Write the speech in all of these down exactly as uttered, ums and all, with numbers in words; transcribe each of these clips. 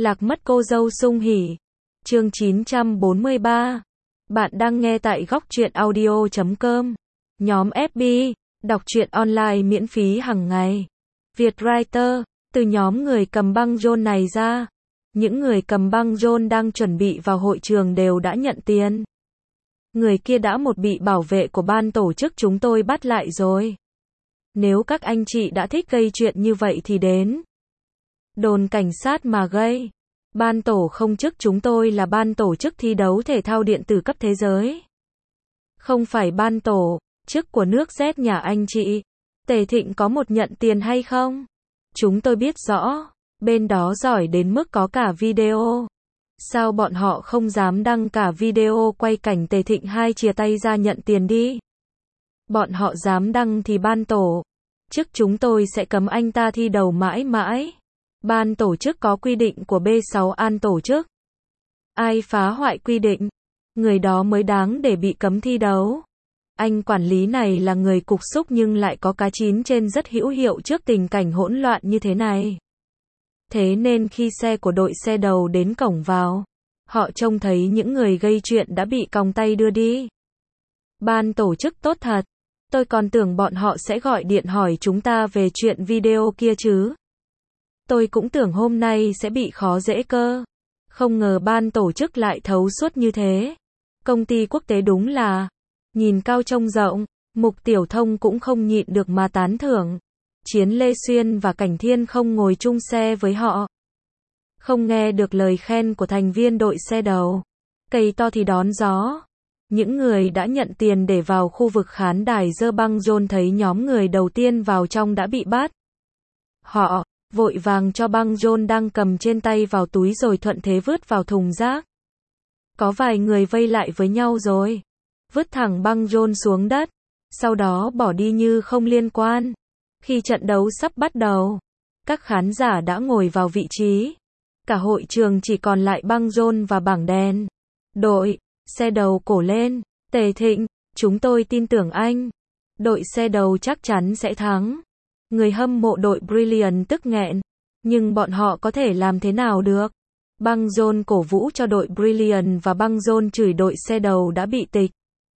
Lạc mất cô dâu sung hỉ. Chương chín trăm bốn mươi ba. Bạn đang nghe tại góc truyện audio chấm com. Nhóm ép bê, đọc truyện online miễn phí hàng ngày. Vietwriter, từ nhóm người cầm băng rôn này ra. Những người cầm băng rôn đang chuẩn bị vào hội trường đều đã nhận tiền. Người kia đã một bị bảo vệ của ban tổ chức chúng tôi bắt lại rồi. Nếu các anh chị đã thích gây chuyện như vậy thì đến đồn cảnh sát mà gây. Ban tổ không chức chúng tôi là ban tổ chức thi đấu thể thao điện tử cấp thế giới. Không phải ban tổ chức của nước Z nhà anh chị. Tề Thịnh có một nhận tiền hay không? Chúng tôi biết rõ. Bên đó giỏi đến mức có cả video. Sao bọn họ không dám đăng cả video quay cảnh Tề Thịnh hai chia tay ra nhận tiền đi? Bọn họ dám đăng thì ban tổ chức chúng tôi sẽ cấm anh ta thi đấu mãi mãi. Ban tổ chức có quy định của B sáu an tổ chức. Ai phá hoại quy định, người đó mới đáng để bị cấm thi đấu. Anh quản lý này là người cục súc nhưng lại có cá chín trên rất hữu hiệu trước tình cảnh hỗn loạn như thế này. Thế nên khi xe của đội xe đầu đến cổng vào, họ trông thấy những người gây chuyện đã bị còng tay đưa đi. Ban tổ chức tốt thật. Tôi còn tưởng bọn họ sẽ gọi điện hỏi chúng ta về chuyện video kia chứ. Tôi cũng tưởng hôm nay sẽ bị khó dễ cơ. Không ngờ ban tổ chức lại thấu suốt như thế. Công ty quốc tế đúng là nhìn cao trông rộng. Mục Tiểu Thông cũng không nhịn được mà tán thưởng. Chiến Lê Xuyên và Cảnh Thiên không ngồi chung xe với họ. Không nghe được lời khen của thành viên đội xe đầu. Cây to thì đón gió. Những người đã nhận tiền để vào khu vực khán đài dơ băng rôn thấy nhóm người đầu tiên vào trong đã bị bắt. Họ vội vàng cho băng rôn đang cầm trên tay vào túi rồi thuận thế vứt vào thùng rác. Có vài người vây lại với nhau rồi. Vứt thẳng băng rôn xuống đất. Sau đó bỏ đi như không liên quan. Khi trận đấu sắp bắt đầu, các khán giả đã ngồi vào vị trí. Cả hội trường chỉ còn lại băng rôn và bảng đèn. Đội xe đầu cổ lên. Tề Thịnh, chúng tôi tin tưởng anh. Đội xe đầu chắc chắn sẽ thắng. Người hâm mộ đội Brilliant tức nghẹn. Nhưng bọn họ có thể làm thế nào được? Băng rôn cổ vũ cho đội Brilliant và băng rôn chửi đội xe đầu đã bị tịch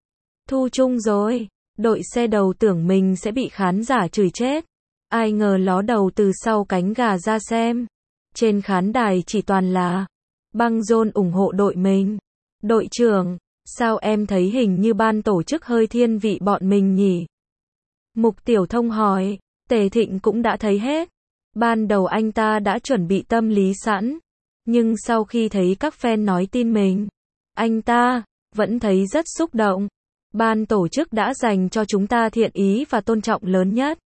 thu chung rồi. Đội xe đầu tưởng mình sẽ bị khán giả chửi chết. Ai ngờ ló đầu từ sau cánh gà ra xem. Trên khán đài chỉ toàn là băng rôn ủng hộ đội mình. Đội trưởng, sao em thấy hình như ban tổ chức hơi thiên vị bọn mình nhỉ? Mục Tiểu Thông hỏi. Tề Thịnh cũng đã thấy hết. Ban đầu anh ta đã chuẩn bị tâm lý sẵn. Nhưng sau khi thấy các fan nói tin mình, anh ta vẫn thấy rất xúc động. Ban tổ chức đã dành cho chúng ta thiện ý và tôn trọng lớn nhất.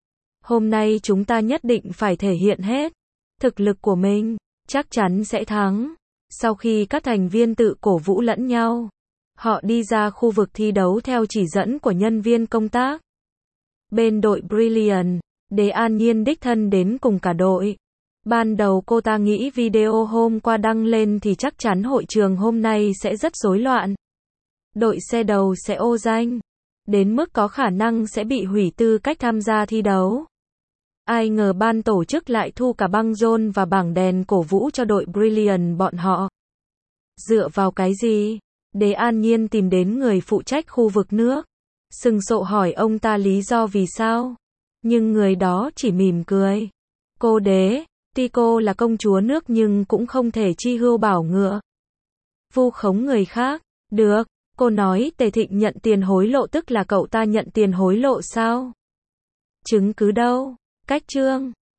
Hôm nay chúng ta nhất định phải thể hiện hết thực lực của mình, chắc chắn sẽ thắng. Sau khi các thành viên tự cổ vũ lẫn nhau, họ đi ra khu vực thi đấu theo chỉ dẫn của nhân viên công tác. Bên đội Brilliant, Đế An Nhiên đích thân đến cùng cả đội. Ban đầu cô ta nghĩ video hôm qua đăng lên thì chắc chắn hội trường hôm nay sẽ rất rối loạn. Đội xe đầu sẽ ô danh, đến mức có khả năng sẽ bị hủy tư cách tham gia thi đấu. Ai ngờ ban tổ chức lại thu cả băng rôn và bảng đèn cổ vũ cho đội Brilliant bọn họ. Dựa vào cái gì? Đế An Nhiên tìm đến người phụ trách khu vực nước. Sừng sộ hỏi ông ta lý do vì sao. Nhưng người đó chỉ mỉm cười. Cô Đế, tuy cô là công chúa nước nhưng cũng không thể chi hưu bảo ngựa. Vu khống người khác. Được, cô nói Tề Thịnh nhận tiền hối lộ tức là cậu ta nhận tiền hối lộ sao? Chứng cứ đâu? Cách chương.